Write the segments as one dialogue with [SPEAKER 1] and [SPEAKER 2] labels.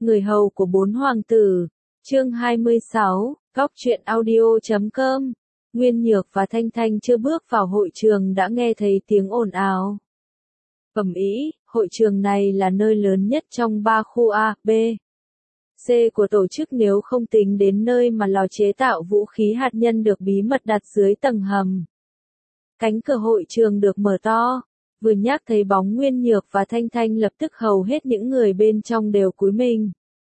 [SPEAKER 1] Người hầu của bốn hoàng tử, chương 26, góc truyện audio.com. Nguyên Nhược và Thanh Thanh chưa bước vào hội trường đã nghe thấy tiếng ồn ào. Ầm ĩ, hội trường này là nơi lớn nhất trong 3 khu A, B, C của tổ chức nếu không tính đến nơi mà lò chế tạo vũ khí hạt nhân được bí mật đặt dưới tầng hầm. Cánh cửa hội trường được mở to, vừa nhắc thấy bóng Nguyên Nhược và Thanh Thanh lập tức hầu hết những người bên trong đều cúi mình.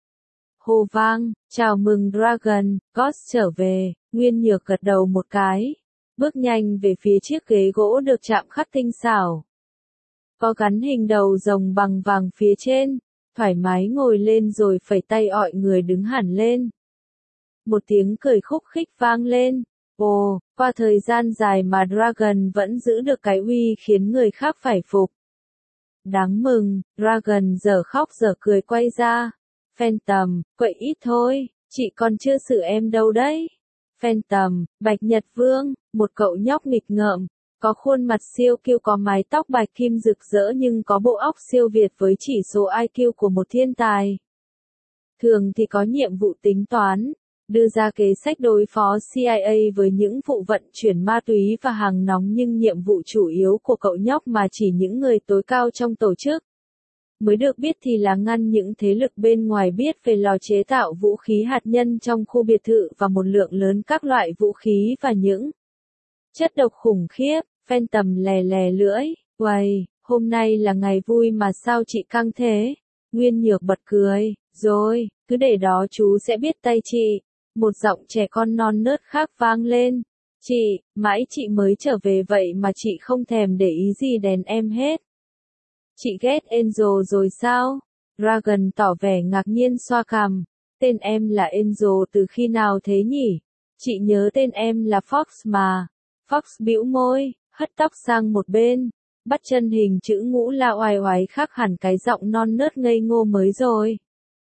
[SPEAKER 1] Hô vang, chào mừng Dragon, Ghost trở về, Nguyên Nhược gật đầu một cái, bước nhanh về phía chiếc ghế gỗ được chạm khắc tinh xảo. Có gắn hình đầu rồng bằng vàng phía trên, thoải mái ngồi lên rồi phẩy tay gọi người đứng hẳn lên. Một tiếng cười khúc khích vang lên. Ồ, qua thời gian dài mà Dragon vẫn giữ được cái uy khiến người khác phải phục. Đáng mừng, Dragon giờ khóc giờ cười quay ra. Phantom, quậy ít thôi, chị còn chưa xử em đâu đấy. Phantom, Bạch Nhật Vương, một cậu nhóc nghịch ngợm, có khuôn mặt siêu kiêu, có mái tóc bạch kim rực rỡ nhưng có bộ óc siêu việt với chỉ số IQ của một thiên tài. Thường thì có nhiệm vụ tính toán, đưa ra kế sách đối phó CIA với những vụ vận chuyển ma túy và hàng nóng, nhưng nhiệm vụ chủ yếu của cậu nhóc mà chỉ những người tối cao trong tổ chức mới được biết thì là ngăn những thế lực bên ngoài biết về lò chế tạo vũ khí hạt nhân trong khu biệt thự và một lượng lớn các loại vũ khí và những chất độc khủng khiếp. Phantom lè lè lưỡi, uầy, hôm nay là ngày vui mà sao chị căng thế? Nguyên Nhược bật cười, rồi, cứ để đó chú sẽ biết tay chị. Một giọng trẻ con non nớt khác vang lên. Chị, mãi chị mới trở về vậy mà chị không thèm để ý gì đến em hết. Chị ghét Angel rồi sao? Dragon tỏ vẻ ngạc nhiên xoa cằm. Tên em là Angel từ khi nào thế nhỉ? Chị nhớ tên em là Fox mà. Fox bĩu môi, hất tóc sang một bên, bắt chân hình chữ ngũ la oai oái khác hẳn cái giọng non nớt ngây ngô mới rồi.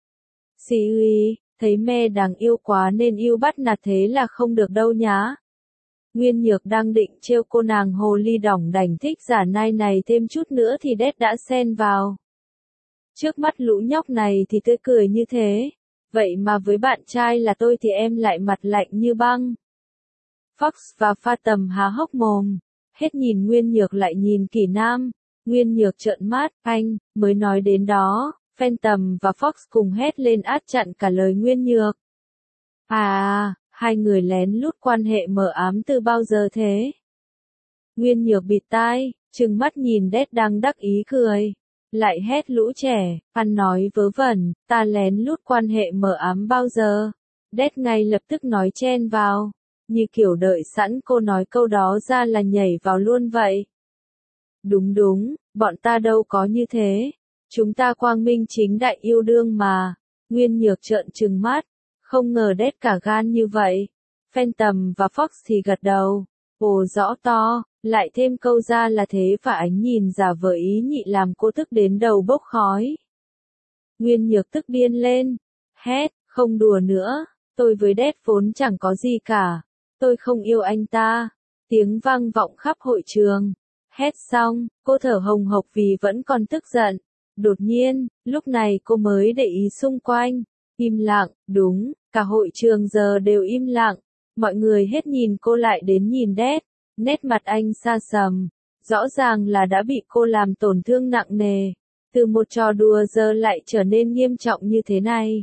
[SPEAKER 1] Xì uy, thấy me đáng yêu quá nên yêu bắt nạt thế là không được đâu nhá. Nguyên Nhược đang định trêu cô nàng hồ ly đỏng đảnh thích giả nai này thêm chút nữa thì Đét đã xen vào. Trước mắt lũ nhóc này thì tươi cười như thế, vậy mà với bạn trai là tôi thì em lại mặt lạnh như băng. Fox và Phantom há hốc mồm, hết nhìn Nguyên Nhược lại nhìn Kỷ Nam. Nguyên Nhược trợn mắt, anh, mới nói đến đó, Phantom và Fox cùng hét lên át chặn cả lời Nguyên Nhược. À, hai người lén lút quan hệ mờ ám từ bao giờ thế? Nguyên Nhược bịt tai, trừng mắt nhìn Đét đang đắc ý cười. Lại hét lũ trẻ, ăn nói vớ vẩn, ta lén lút quan hệ mờ ám bao giờ? Đét ngay lập tức nói chen vào, như kiểu đợi sẵn cô nói câu đó ra là nhảy vào luôn vậy. Đúng đúng, bọn ta đâu có như thế. Chúng ta quang minh chính đại yêu đương mà. Nguyên Nhược trợn trừng mắt, không ngờ Đét cả gan như vậy. Phantom và Fox thì gật đầu. Ồ rõ to, lại thêm câu ra là thế và ánh nhìn giả vờ ý nhị làm cô tức đến đầu bốc khói. Nguyên Nhược tức điên lên. Hét, không đùa nữa, tôi với Đét vốn chẳng có gì cả. Tôi không yêu anh ta. Tiếng vang vọng khắp hội trường. Hét xong, cô thở hồng hộc vì vẫn còn tức giận. Đột nhiên, lúc này cô mới để ý xung quanh. Im lặng, đúng, cả hội trường giờ đều im lặng. Mọi người hết nhìn cô lại đến nhìn Đét. Nét mặt anh xa sầm. Rõ ràng là đã bị cô làm tổn thương nặng nề. Từ một trò đùa giờ lại trở nên nghiêm trọng như thế này.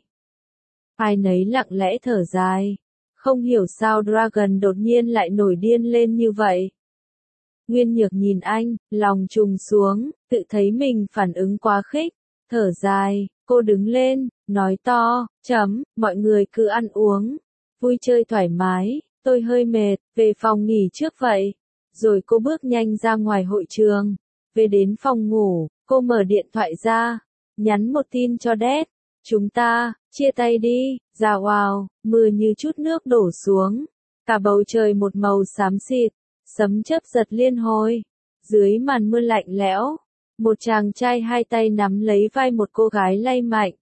[SPEAKER 1] Ai nấy lặng lẽ thở dài. Không hiểu sao Dragon đột nhiên lại nổi điên lên như vậy. Nguyên Nhược nhìn anh, lòng trùng xuống, tự thấy mình phản ứng quá khích. Thở dài, cô đứng lên, nói to, mọi người cứ ăn uống, vui chơi thoải mái, tôi hơi mệt, về phòng nghỉ trước vậy. Rồi cô bước nhanh ra ngoài hội trường. Về đến phòng ngủ, cô mở điện thoại ra, nhắn một tin cho Đét. Chúng ta, chia tay đi, ra wow, mưa như chút nước đổ xuống. Cả bầu trời một màu xám xịt, sấm chớp giật liên hồi. Dưới màn mưa lạnh lẽo, một chàng trai hai tay nắm lấy vai một cô gái lay mạnh.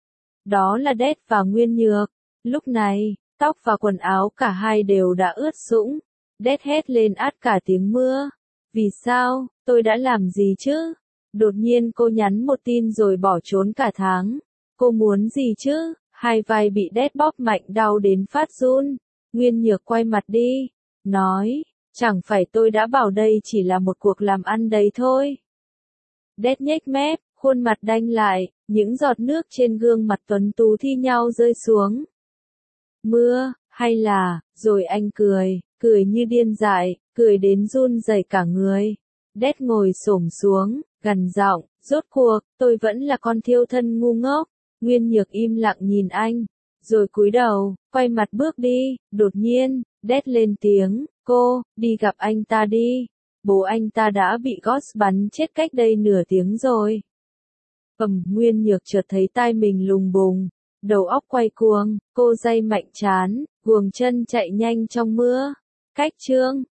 [SPEAKER 1] Đó là Đét và Nguyên Nhược. Lúc này, tóc và quần áo cả hai đều đã ướt sũng. Đét hét lên át cả tiếng mưa. Vì sao, tôi đã làm gì chứ? Đột nhiên cô nhắn một tin rồi bỏ trốn cả tháng. Cô muốn gì chứ? Hai vai bị đét bóp mạnh đau đến phát run. Nguyên Nhược quay mặt đi, nói, chẳng phải tôi đã bảo đây chỉ là một cuộc làm ăn đấy thôi. Đét nhếch mép, khuôn mặt đanh lại, những giọt nước trên gương mặt tuấn tú thi nhau rơi xuống. Mưa, hay là, rồi anh cười, cười như điên dại, cười đến run rẩy cả người. Đét ngồi xổm xuống, gằn giọng, rốt cuộc, tôi vẫn là con thiêu thân ngu ngốc. Nguyên Nhược im lặng nhìn anh, rồi cúi đầu, quay mặt bước đi. Đột nhiên, Đét lên tiếng, cô, đi gặp anh ta đi. Bố anh ta đã bị Ghost bắn chết cách đây nửa tiếng rồi. Nguyên Nhược chợt thấy tai mình lùng bùng, đầu óc quay cuồng, cô day mạnh trán, guồng chân chạy nhanh trong mưa. Cách chương